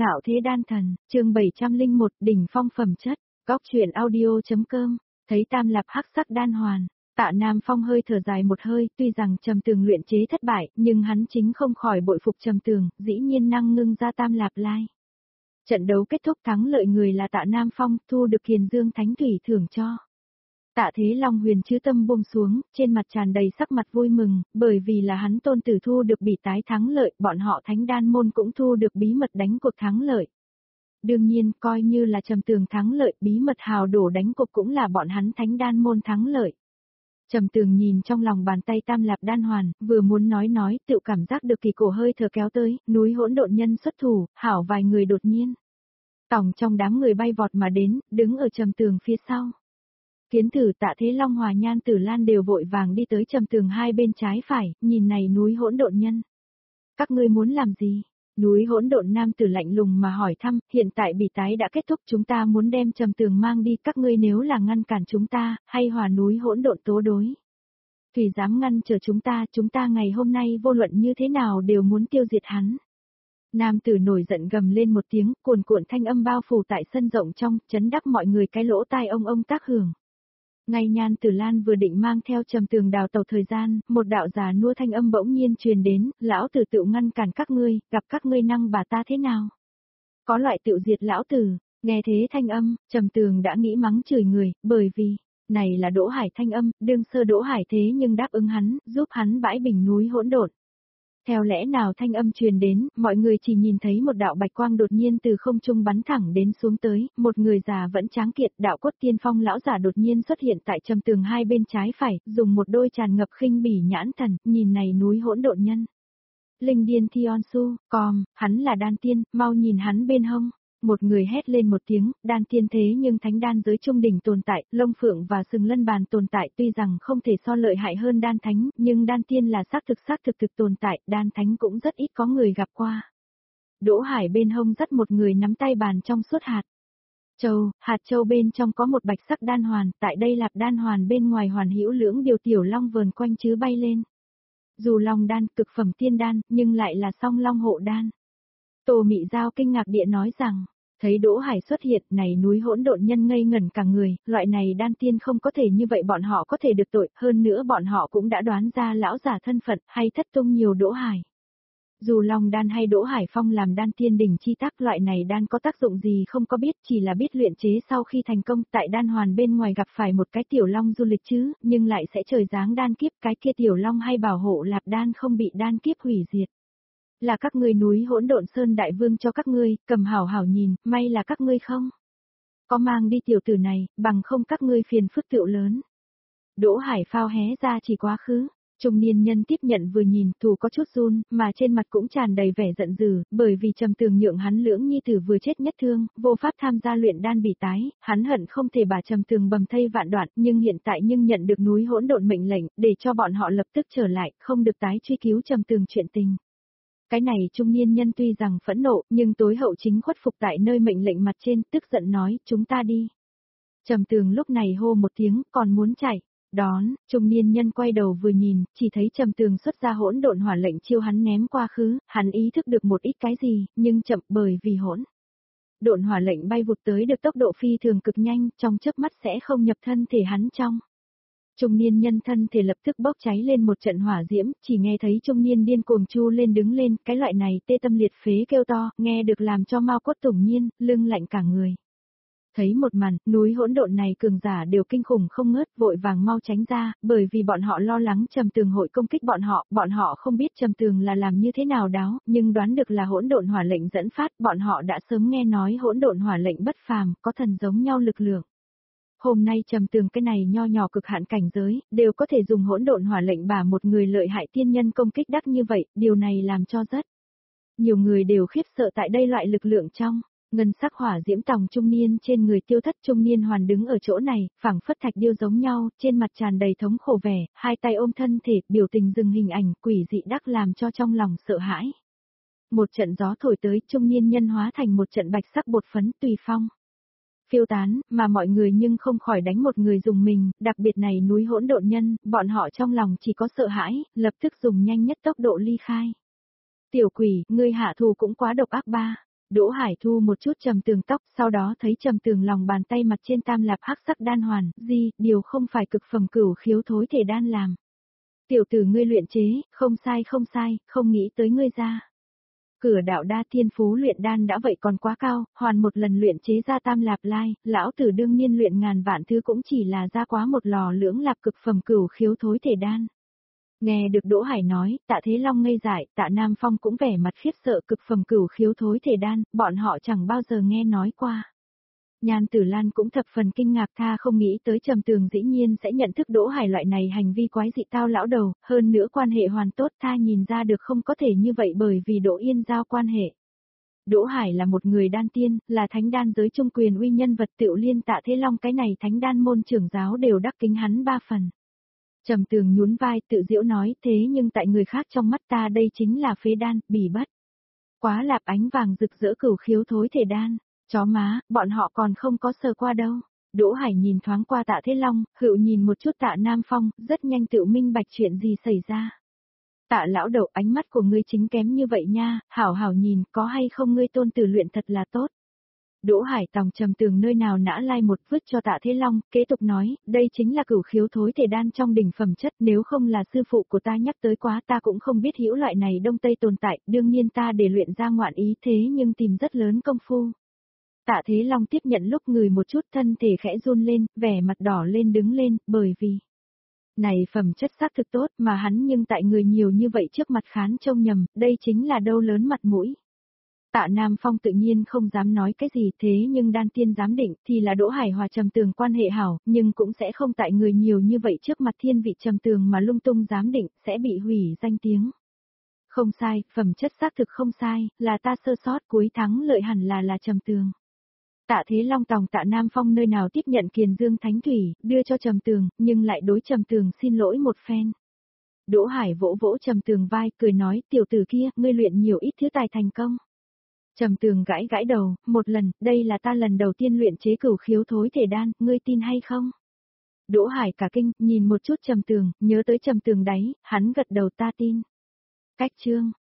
Ngạo thế đan thần, chương 701, đỉnh phong phẩm chất, góc truyện audio.com, thấy tam lạp hắc sắc đan hoàn. Tạ Nam Phong hơi thở dài một hơi, tuy rằng Trầm Tường luyện chế thất bại, nhưng hắn chính không khỏi bội phục Trầm Tường, dĩ nhiên năng ngưng ra tam lạp lai. Trận đấu kết thúc thắng lợi người là Tạ Nam Phong, thu được Kiền Dương Thánh Thủy thưởng cho. Tạ Thế Long huyền chứ tâm buông xuống, trên mặt tràn đầy sắc mặt vui mừng, bởi vì là hắn tôn tử thu được bỉ tái thắng lợi, bọn họ Thánh Đan môn cũng thu được bí mật đánh cuộc thắng lợi. Đương nhiên, coi như là Trầm Tường thắng lợi, bí mật hào đổ đánh cuộc cũng là bọn hắn Thánh Đan môn thắng lợi. Trầm Tường nhìn trong lòng bàn tay tam lạp đan hoàn, vừa muốn nói, tự cảm giác được kỳ cổ hơi thở kéo tới, núi hỗn độn nhân xuất thủ, hảo vài người đột nhiên. Tòng trong đám người bay vọt mà đến, đứng ở Trầm Tường phía sau. Kiến Tử, Tạ Thế Long, Hòa Nhan Tử Lan đều vội vàng đi tới Trầm Tường hai bên trái phải, nhìn này núi hỗn độn nhân. Các ngươi muốn làm gì? Núi hỗn độn nam tử lạnh lùng mà hỏi thăm, hiện tại bỉ tái đã kết thúc, chúng ta muốn đem Trầm Tường mang đi, các ngươi nếu là ngăn cản chúng ta, hay hòa núi hỗn độn tố đối. Thủy dám ngăn trở chúng ta ngày hôm nay vô luận như thế nào đều muốn tiêu diệt hắn. Nam tử nổi giận gầm lên một tiếng, cuồn cuộn thanh âm bao phủ tại sân rộng trong, chấn đắc mọi người cái lỗ tai ông tác hưởng. Ngay Nhan Tử Lan vừa định mang theo Trầm Tường đào tàu thời gian, một đạo già nua thanh âm bỗng nhiên truyền đến, lão tử tự ngăn cản các ngươi, gặp các ngươi năng bà ta thế nào? Có loại tự diệt lão tử, nghe thế thanh âm, Trầm Tường đã nghĩ mắng chửi người, bởi vì, này là Đỗ Hải thanh âm, đương sơ Đỗ Hải thế nhưng đáp ứng hắn, giúp hắn bãi bình núi hỗn độn. Theo lẽ nào thanh âm truyền đến, mọi người chỉ nhìn thấy một đạo bạch quang đột nhiên từ không trung bắn thẳng đến xuống tới, một người già vẫn tráng kiện, đạo cốt tiên phong lão giả đột nhiên xuất hiện tại Trầm Tường hai bên trái phải, dùng một đôi tràn ngập khinh bỉ nhãn thần, nhìn này núi hỗn độn nhân. Linh điên Thion Su, hắn là đan tiên, mau nhìn hắn bên hông. Một người hét lên một tiếng, đan tiên thế nhưng thánh đan giới trung đỉnh tồn tại, lông phượng và sừng lân bàn tồn tại, tuy rằng không thể so lợi hại hơn đan thánh, nhưng đan tiên là xác thực tồn tại, đan thánh cũng rất ít có người gặp qua. Đỗ Hải bên hông dắt một người nắm tay bàn trong suốt hạt châu bên trong có một bạch sắc đan hoàn, tại đây lạp đan hoàn bên ngoài hoàn hữu lưỡng điều tiểu long vờn quanh chứ bay lên. Dù long đan, cực phẩm tiên đan, nhưng lại là song long hộ đan. Tô Mị Giao kinh ngạc địa nói rằng, thấy Đỗ Hải xuất hiện, này núi hỗn độn nhân ngây ngẩn cả người, loại này đan tiên không có thể như vậy, bọn họ có thể được tội, hơn nữa bọn họ cũng đã đoán ra lão giả thân phận, hay thất tung nhiều Đỗ Hải. Dù Long đan hay Đỗ Hải Phong làm đan tiên đỉnh chi tác, loại này đan có tác dụng gì không có biết, chỉ là biết luyện chế sau khi thành công, tại đan hoàn bên ngoài gặp phải một cái tiểu long du lịch chứ, nhưng lại sẽ trời giáng đan kiếp, cái kia tiểu long hay bảo hộ lạp đan không bị đan kiếp hủy diệt. Là các ngươi núi hỗn độn sơn đại vương cho các ngươi, cầm hảo hảo nhìn, may là các ngươi không có mang đi tiểu tử này, bằng không các ngươi phiền phức tựu lớn. Đỗ Hải phao hé ra chỉ quá khứ, trung niên nhân tiếp nhận vừa nhìn, thủ có chút run, mà trên mặt cũng tràn đầy vẻ giận dữ, bởi vì Trầm Tường nhượng hắn lưỡng nhi tử vừa chết nhất thương, vô pháp tham gia luyện đan bỉ tái, hắn hận không thể bà Trầm Tường bầm thây vạn đoạn, nhưng hiện tại nhận được núi hỗn độn mệnh lệnh, để cho bọn họ lập tức trở lại, không được tái truy cứu Trầm Tường chuyện tình. Cái này trung niên nhân tuy rằng phẫn nộ, nhưng tối hậu chính khuất phục tại nơi mệnh lệnh mặt trên, tức giận nói, chúng ta đi. Trầm Tường lúc này hô một tiếng, còn muốn chạy. Đón, trung niên nhân quay đầu vừa nhìn, chỉ thấy Trầm Tường xuất ra hỗn độn hỏa lệnh chiêu hắn ném qua khứ, hắn ý thức được một ít cái gì, nhưng chậm bởi vì hỗn độn hỏa lệnh bay vụt tới được tốc độ phi thường cực nhanh, trong chớp mắt sẽ không nhập thân thể hắn trong. Trung niên nhân thân thể lập tức bốc cháy lên một trận hỏa diễm, chỉ nghe thấy trung niên điên cuồng chu lên đứng lên, cái loại này tê tâm liệt phế kêu to, nghe được làm cho mau cốt tủng nhiên, lưng lạnh cả người. Thấy một màn, núi hỗn độn này cường giả đều kinh khủng không ngớt, vội vàng mau tránh ra, bởi vì bọn họ lo lắng Trầm Tường hội công kích bọn họ không biết Trầm Tường là làm như thế nào đáo, nhưng đoán được là hỗn độn hỏa lệnh dẫn phát, bọn họ đã sớm nghe nói hỗn độn hỏa lệnh bất phàm, có thần giống nhau lực lượng. Hôm nay Trầm Tường cái này nho nhỏ cực hạn cảnh giới, đều có thể dùng hỗn độn hỏa lệnh bả một người lợi hại tiên nhân công kích đắc như vậy, điều này làm cho rất nhiều người đều khiếp sợ tại đây loại lực lượng trong. Ngân sắc hỏa diễm tòng trung niên trên người tiêu thất, trung niên hoàn đứng ở chỗ này, phảng phất thạch điêu giống nhau, trên mặt tràn đầy thống khổ vẻ, hai tay ôm thân thể, biểu tình dừng hình ảnh quỷ dị đắc làm cho trong lòng sợ hãi. Một trận gió thổi tới, trung niên nhân hóa thành một trận bạch sắc bột phấn tùy phong phiêu tán, mà mọi người nhưng không khỏi đánh một người dùng mình, đặc biệt này núi hỗn độn nhân, bọn họ trong lòng chỉ có sợ hãi, lập tức dùng nhanh nhất tốc độ ly khai. Tiểu quỷ, ngươi hạ thù cũng quá độc ác ba. Đỗ Hải thu một chút Trầm Tường tóc, sau đó thấy Trầm Tường lòng bàn tay mặt trên tam lạp hắc sắc đan hoàn, điều không phải cực phẩm cửu khiếu thối thể đan làm. Tiểu tử ngươi luyện chế, không sai, không nghĩ tới ngươi ra. Cửa đạo đa thiên phú luyện đan đã vậy còn quá cao, hoàn một lần luyện chế ra tam lạp lai, lão tử đương nhiên luyện ngàn vạn thứ cũng chỉ là ra quá một lò lưỡng lạp cực phẩm cửu khiếu thối thể đan. Nghe được Đỗ Hải nói, Tạ Thế Long ngây dại, Tạ Nam Phong cũng vẻ mặt khiếp sợ cực phẩm cửu khiếu thối thể đan, bọn họ chẳng bao giờ nghe nói qua. Nhan Tử Lan cũng thập phần kinh ngạc tha không nghĩ tới Trầm Tường dĩ nhiên sẽ nhận thức Đỗ Hải loại này hành vi quái dị tao lão đầu, hơn nữa quan hệ hoàn tốt tha nhìn ra được không có thể như vậy bởi vì Đỗ Yên giao quan hệ. Đỗ Hải là một người đan tiên, là thánh đan giới trung quyền uy nhân vật Tiểu Liên Tạ Thế Long cái này thánh đan môn trưởng giáo đều đắc kính hắn 3 phần. Trầm Tường nhún vai tự giễu nói thế nhưng tại người khác trong mắt ta đây chính là phế đan, bỉ bất. Quá lạp ánh vàng rực rỡ cửu khiếu thối thể đan. Chó má, bọn họ còn không có sờ qua đâu. Đỗ Hải nhìn thoáng qua Tạ Thế Long, hựu nhìn một chút Tạ Nam Phong, rất nhanh tự minh bạch chuyện gì xảy ra. Tạ lão đầu ánh mắt của ngươi chính kém như vậy nha, hảo hảo nhìn, có hay không ngươi tôn tử luyện thật là tốt. Đỗ Hải tòng Trầm Tường nơi nào nã lai một vứt cho Tạ Thế Long, kế tục nói, đây chính là cửu khiếu thối thể đan trong đỉnh phẩm chất, nếu không là sư phụ của ta nhắc tới quá ta cũng không biết hữu loại này đông tây tồn tại, đương nhiên ta để luyện ra ngoạn ý thế nhưng tìm rất lớn công phu. Tạ Thế Long tiếp nhận lúc người một chút thân thể khẽ run lên, vẻ mặt đỏ lên đứng lên, bởi vì này phẩm chất xác thực tốt mà hắn nhưng tại người nhiều như vậy trước mặt khán trông nhầm, đây chính là đâu lớn mặt mũi. Tạ Nam Phong tự nhiên không dám nói cái gì thế nhưng đan tiên dám định thì là Đỗ Hải hòa Trầm Tường quan hệ hảo, nhưng cũng sẽ không tại người nhiều như vậy trước mặt thiên vị Trầm Tường mà lung tung dám định, sẽ bị hủy danh tiếng. Không sai, phẩm chất xác thực không sai, là ta sơ sót cuối thắng lợi hẳn là Trầm Tường. Tạ Thế Long tòng Tạ Nam Phong nơi nào tiếp nhận Kiền Dương Thánh Thủy, đưa cho Trầm Tường, nhưng lại đối Trầm Tường xin lỗi một phen. Đỗ Hải vỗ vỗ Trầm Tường vai, cười nói, tiểu tử kia, ngươi luyện nhiều ít thứ tài thành công. Trầm Tường gãi gãi đầu, một lần, đây là ta lần đầu tiên luyện chế cửu khiếu thối thể đan, ngươi tin hay không? Đỗ Hải cả kinh, nhìn một chút Trầm Tường, nhớ tới Trầm Tường đấy, hắn gật đầu ta tin. Cách chương